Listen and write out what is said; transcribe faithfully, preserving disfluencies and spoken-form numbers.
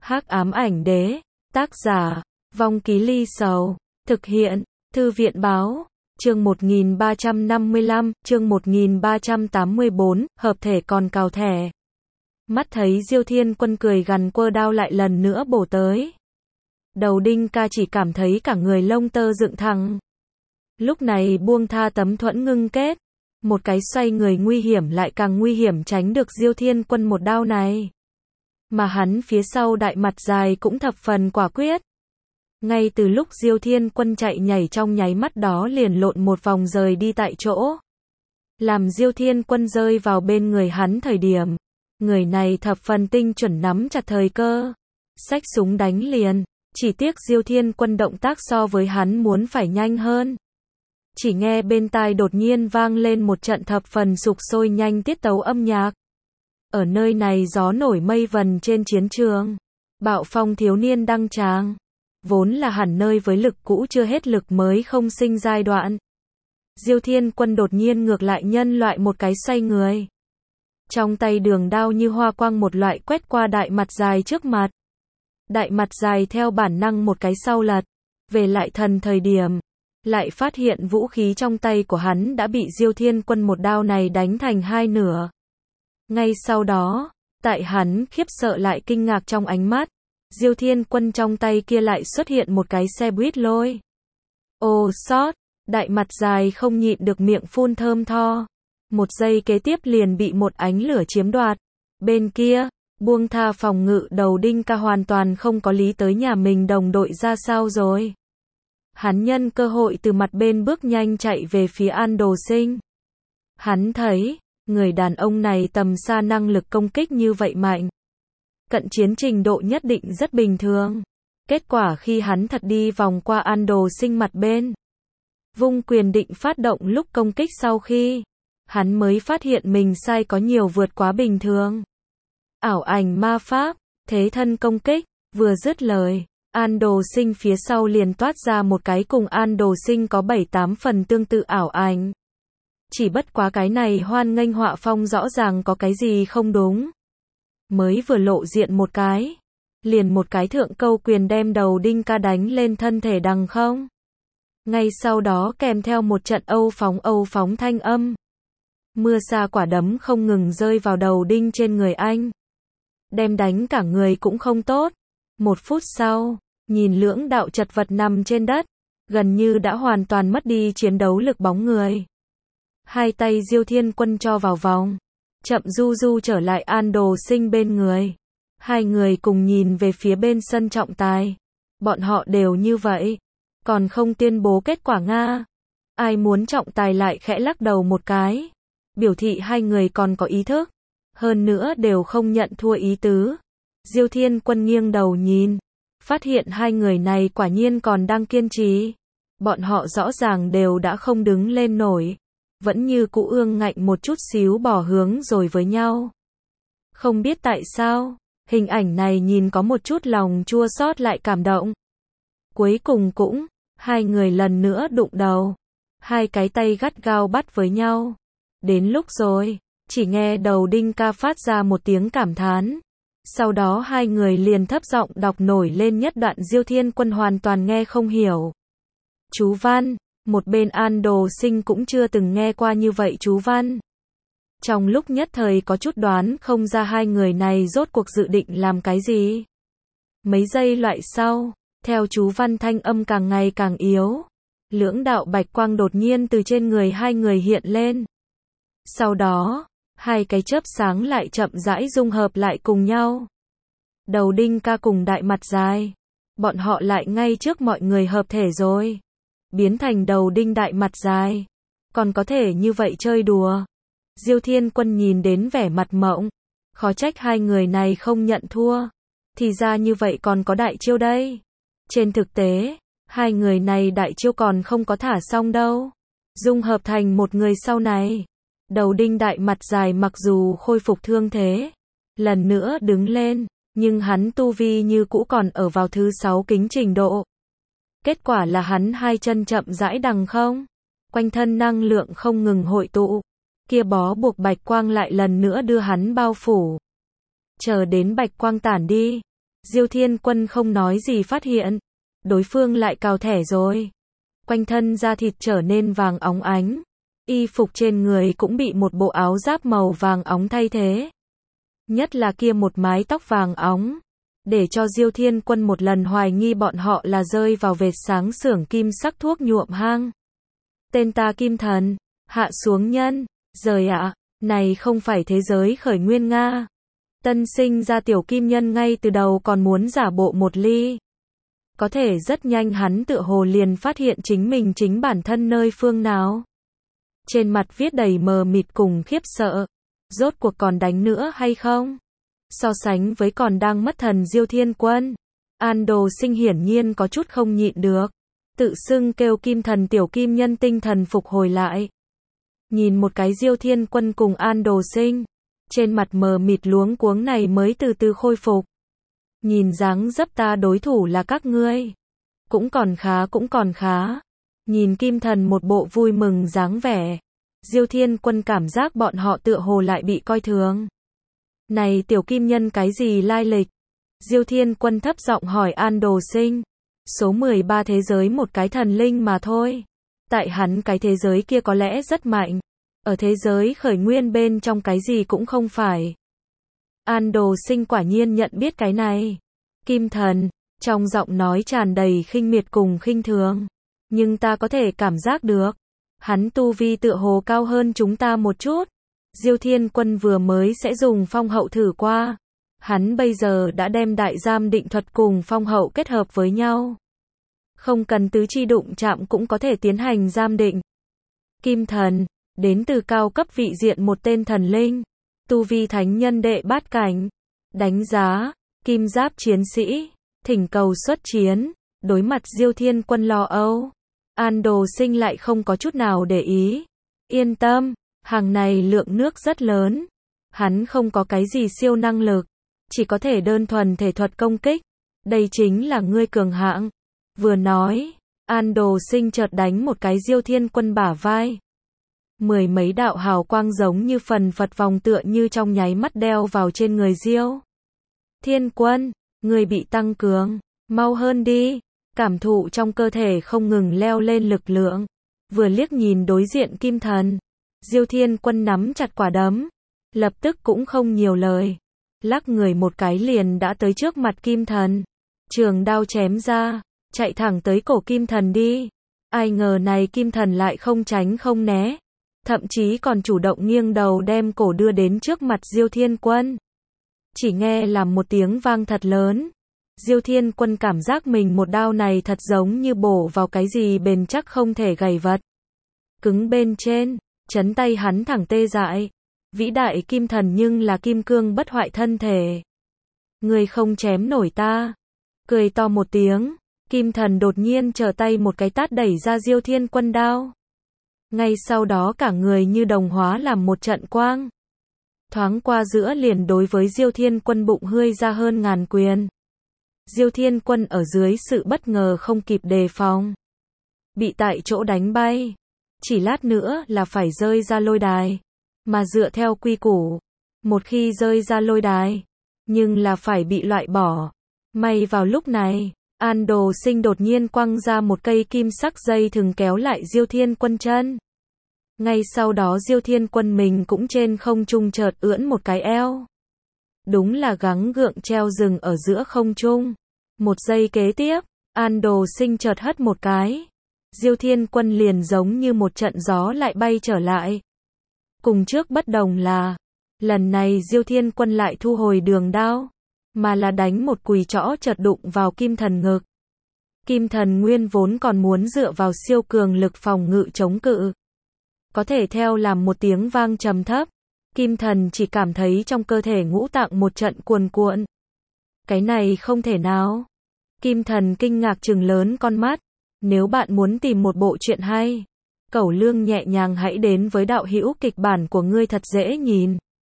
Hắc ám ảnh đế, tác giả, Vong Ký Ly Sầu, thực hiện, Thư viện báo, chương một nghìn ba trăm năm mươi lăm, chương một nghìn ba trăm tám mươi bốn, hợp thể còn cào thẻ. Mắt thấy Diêu Thiên Quân cười gằn quơ đao lại lần nữa bổ tới. Đầu Đinh Ca chỉ cảm thấy cả người lông tơ dựng thẳng. Lúc này buông tha tấm thuẫn ngưng kết, một cái xoay người nguy hiểm lại càng nguy hiểm tránh được Diêu Thiên Quân một đao này. Mà hắn phía sau đại mặt dài cũng thập phần quả quyết. Ngay từ lúc Diêu Thiên Quân chạy nhảy trong nháy mắt đó liền lộn một vòng rời đi tại chỗ. Làm Diêu Thiên Quân rơi vào bên người hắn thời điểm, người này thập phần tinh chuẩn nắm chặt thời cơ, xách súng đánh liền, chỉ tiếc Diêu Thiên Quân động tác so với hắn muốn phải nhanh hơn. Chỉ nghe bên tai đột nhiên vang lên một trận thập phần sục sôi nhanh tiết tấu âm nhạc. Ở nơi này gió nổi mây vần trên chiến trường, bạo phong thiếu niên đăng tràng, vốn là hẳn nơi với lực cũ chưa hết lực mới không sinh giai đoạn. Diêu Thiên Quân đột nhiên ngược lại nhân loại một cái xoay người. Trong tay đường đao như hoa quang một loại quét qua đại mặt dài trước mặt. Đại mặt dài theo bản năng một cái sau lật, về lại thần thời điểm, lại phát hiện vũ khí trong tay của hắn đã bị Diêu Thiên Quân một đao này đánh thành hai nửa. Ngay sau đó, tại hắn khiếp sợ lại kinh ngạc trong ánh mắt, Diêu Thiên Quân trong tay kia lại xuất hiện một cái xe buýt lôi. Ô sót, đại mặt dài không nhịn được miệng phun thơm tho. Một giây kế tiếp liền bị một ánh lửa chiếm đoạt. Bên kia, buông tha phòng ngự đầu Đinh Ca hoàn toàn không có lý tới nhà mình đồng đội ra sao rồi. Hắn nhân cơ hội từ mặt bên bước nhanh chạy về phía An Đồ Sinh. Hắn thấy, người đàn ông này tầm xa năng lực công kích như vậy mạnh. Cận chiến trình độ nhất định rất bình thường. Kết quả khi hắn thật đi vòng qua An Đồ Sinh mặt bên, vung quyền định phát động lúc công kích sau khi, hắn mới phát hiện mình sai có nhiều vượt quá bình thường. Ảo ảnh ma pháp, thế thân công kích, vừa dứt lời, An Đồ Sinh phía sau liền toát ra một cái cùng An Đồ Sinh có bảy tám phần tương tự ảo ảnh. Chỉ bất quá cái này hoan nghênh họa phong rõ ràng có cái gì không đúng. Mới vừa lộ diện một cái, liền một cái thượng câu quyền đem đầu Đinh Ca đánh lên thân thể đằng không. Ngay sau đó kèm theo một trận âu phóng âu phóng thanh âm. Mưa sa quả đấm không ngừng rơi vào đầu đinh trên người anh. Đem đánh cả người cũng không tốt. Một phút sau, nhìn lưỡng đạo chật vật nằm trên đất, gần như đã hoàn toàn mất đi chiến đấu lực bóng người. Hai tay Diêu Thiên Quân cho vào vòng, chậm du du trở lại An Đồ Sinh bên người. Hai người cùng nhìn về phía bên sân trọng tài. Bọn họ đều như vậy, còn không tuyên bố kết quả Nga. Ai muốn trọng tài lại khẽ lắc đầu một cái, biểu thị hai người còn có ý thức, hơn nữa đều không nhận thua ý tứ. Diêu Thiên Quân nghiêng đầu nhìn, phát hiện hai người này quả nhiên còn đang kiên trì. Bọn họ rõ ràng đều đã không đứng lên nổi, vẫn như cũ ương ngạnh một chút xíu bỏ hướng rồi với nhau. Không biết tại sao, hình ảnh này nhìn có một chút lòng chua xót lại cảm động. Cuối cùng cũng, hai người lần nữa đụng đầu, hai cái tay gắt gao bắt với nhau. Đến lúc rồi, chỉ nghe đầu Đinh Ca phát ra một tiếng cảm thán. Sau đó hai người liền thấp giọng đọc nổi lên nhất đoạn Diêu Thiên Quân hoàn toàn nghe không hiểu. Chú văn, một bên An Đồ Sinh cũng chưa từng nghe qua như vậy chú văn. Trong lúc nhất thời có chút đoán không ra hai người này rốt cuộc dự định làm cái gì. Mấy giây loại sau, theo chú văn thanh âm càng ngày càng yếu, lưỡng đạo bạch quang đột nhiên từ trên người hai người hiện lên. Sau đó, hai cái chớp sáng lại chậm rãi dung hợp lại cùng nhau. Đầu Đinh Ca cùng đại mặt dài, bọn họ lại ngay trước mọi người hợp thể rồi. Biến thành đầu đinh đại mặt dài. Còn có thể như vậy chơi đùa. Diêu Thiên Quân nhìn đến vẻ mặt mộng. Khó trách hai người này không nhận thua. Thì ra như vậy còn có đại chiêu đây. Trên thực tế, hai người này đại chiêu còn không có thả xong đâu. Dung hợp thành một người sau này. Đầu đinh đại mặt dài mặc dù khôi phục thương thế, lần nữa đứng lên, nhưng hắn tu vi như cũ còn ở vào thứ sáu kính trình độ. Kết quả là hắn hai chân chậm rãi đằng không, quanh thân năng lượng không ngừng hội tụ, kia bó buộc bạch quang lại lần nữa đưa hắn bao phủ. Chờ đến bạch quang tản đi, Diêu Thiên Quân không nói gì phát hiện, đối phương lại cào thẻ rồi. Quanh thân da thịt trở nên vàng óng ánh, y phục trên người cũng bị một bộ áo giáp màu vàng óng thay thế. Nhất là kia một mái tóc vàng óng, để cho Diêu Thiên Quân một lần hoài nghi bọn họ là rơi vào vệt sáng xưởng kim sắc thuốc nhuộm hang. Tên ta Kim Thần, hạ xuống nhân, rời ạ, này không phải thế giới khởi nguyên Nga. Tân sinh ra tiểu kim nhân ngay từ đầu còn muốn giả bộ một ly. Có thể rất nhanh hắn tựa hồ liền phát hiện chính mình chính bản thân nơi phương nào. Trên mặt viết đầy mờ mịt cùng khiếp sợ. Rốt cuộc còn đánh nữa hay không? So sánh với còn đang mất thần Diêu Thiên Quân, An Đồ Sinh hiển nhiên có chút không nhịn được. Tự xưng kêu Kim Thần tiểu kim nhân tinh thần phục hồi lại. Nhìn một cái Diêu Thiên Quân cùng An Đồ Sinh, trên mặt mờ mịt luống cuống này mới từ từ khôi phục. Nhìn dáng dấp ta đối thủ là các ngươi. Cũng còn khá cũng còn khá. Nhìn Kim Thần một bộ vui mừng dáng vẻ. Diêu Thiên Quân cảm giác bọn họ tựa hồ lại bị coi thường. Này tiểu kim nhân cái gì lai lịch? Diêu Thiên Quân thấp giọng hỏi An Đồ Sinh. Số mười ba thế giới một cái thần linh mà thôi. Tại hắn cái thế giới kia có lẽ rất mạnh. Ở thế giới khởi nguyên bên trong cái gì cũng không phải. An Đồ Sinh quả nhiên nhận biết cái này. Kim Thần, trong giọng nói tràn đầy khinh miệt cùng khinh thường. Nhưng ta có thể cảm giác được. Hắn tu vi tựa hồ cao hơn chúng ta một chút. Diêu Thiên Quân vừa mới sẽ dùng phong hậu thử qua. Hắn bây giờ đã đem đại giam định thuật cùng phong hậu kết hợp với nhau. Không cần tứ chi đụng chạm cũng có thể tiến hành giam định. Kim Thần, đến từ cao cấp vị diện một tên thần linh. Tu vi thánh nhân đệ bát cảnh. Đánh giá, kim giáp chiến sĩ. Thỉnh cầu xuất chiến. Đối mặt Diêu Thiên Quân lo âu. An Đồ Sinh lại không có chút nào để ý. Yên tâm, hàng này lượng nước rất lớn. Hắn không có cái gì siêu năng lực. Chỉ có thể đơn thuần thể thuật công kích. Đây chính là ngươi cường hạng. Vừa nói, An Đồ Sinh chợt đánh một cái Diêu Thiên Quân bả vai. Mười mấy đạo hào quang giống như phần phật vòng tựa như trong nháy mắt đeo vào trên người Diêu Thiên Quân, người bị tăng cường, mau hơn đi. Cảm thụ trong cơ thể không ngừng leo lên lực lượng. Vừa liếc nhìn đối diện Kim Thần, Diêu Thiên Quân nắm chặt quả đấm, lập tức cũng không nhiều lời, lắc người một cái liền đã tới trước mặt Kim Thần, trường đao chém ra, chạy thẳng tới cổ Kim Thần đi. Ai ngờ này Kim Thần lại không tránh không né, thậm chí còn chủ động nghiêng đầu đem cổ đưa đến trước mặt Diêu Thiên Quân. Chỉ nghe làm một tiếng vang thật lớn. Diêu Thiên Quân cảm giác mình một đao này thật giống như bổ vào cái gì bền chắc không thể gầy vật. Cứng bên trên, chấn tay hắn thẳng tê dại. Vĩ đại Kim Thần nhưng là kim cương bất hoại thân thể. Người không chém nổi ta. Cười to một tiếng, Kim Thần đột nhiên trở tay một cái tát đẩy ra Diêu Thiên Quân đao. Ngay sau đó cả người như đồng hóa làm một trận quang. Thoáng qua giữa liền đối với Diêu Thiên Quân bụng hươi ra hơn ngàn quyền. Diêu Thiên Quân ở dưới sự bất ngờ không kịp đề phòng, bị tại chỗ đánh bay. Chỉ lát nữa là phải rơi ra lôi đài. Mà dựa theo quy củ, một khi rơi ra lôi đài, nhưng là phải bị loại bỏ. May vào lúc này, An Đồ Sinh đột nhiên quăng ra một cây kim sắc dây thừng kéo lại Diêu Thiên Quân chân. Ngay sau đó Diêu Thiên Quân mình cũng trên không trung chợt ưỡn một cái eo. Đúng là gắng gượng treo rừng ở giữa không trung. Một giây kế tiếp, An Đồ Sinh chợt hất một cái. Diêu Thiên Quân liền giống như một trận gió lại bay trở lại. Cùng trước bất đồng là, lần này Diêu Thiên Quân lại thu hồi đường đao, mà là đánh một quỳ trõ chợt đụng vào Kim Thần ngực. Kim Thần nguyên vốn còn muốn dựa vào siêu cường lực phòng ngự chống cự. Có thể theo làm một tiếng vang trầm thấp, Kim Thần chỉ cảm thấy trong cơ thể ngũ tạng một trận cuồn cuộn. Cái này không thể nào. Kim Thần kinh ngạc trừng lớn con mắt. Nếu bạn muốn tìm một bộ truyện hay, Cẩu Lương nhẹ nhàng hãy đến với đạo hữu kịch bản của ngươi thật dễ nhìn.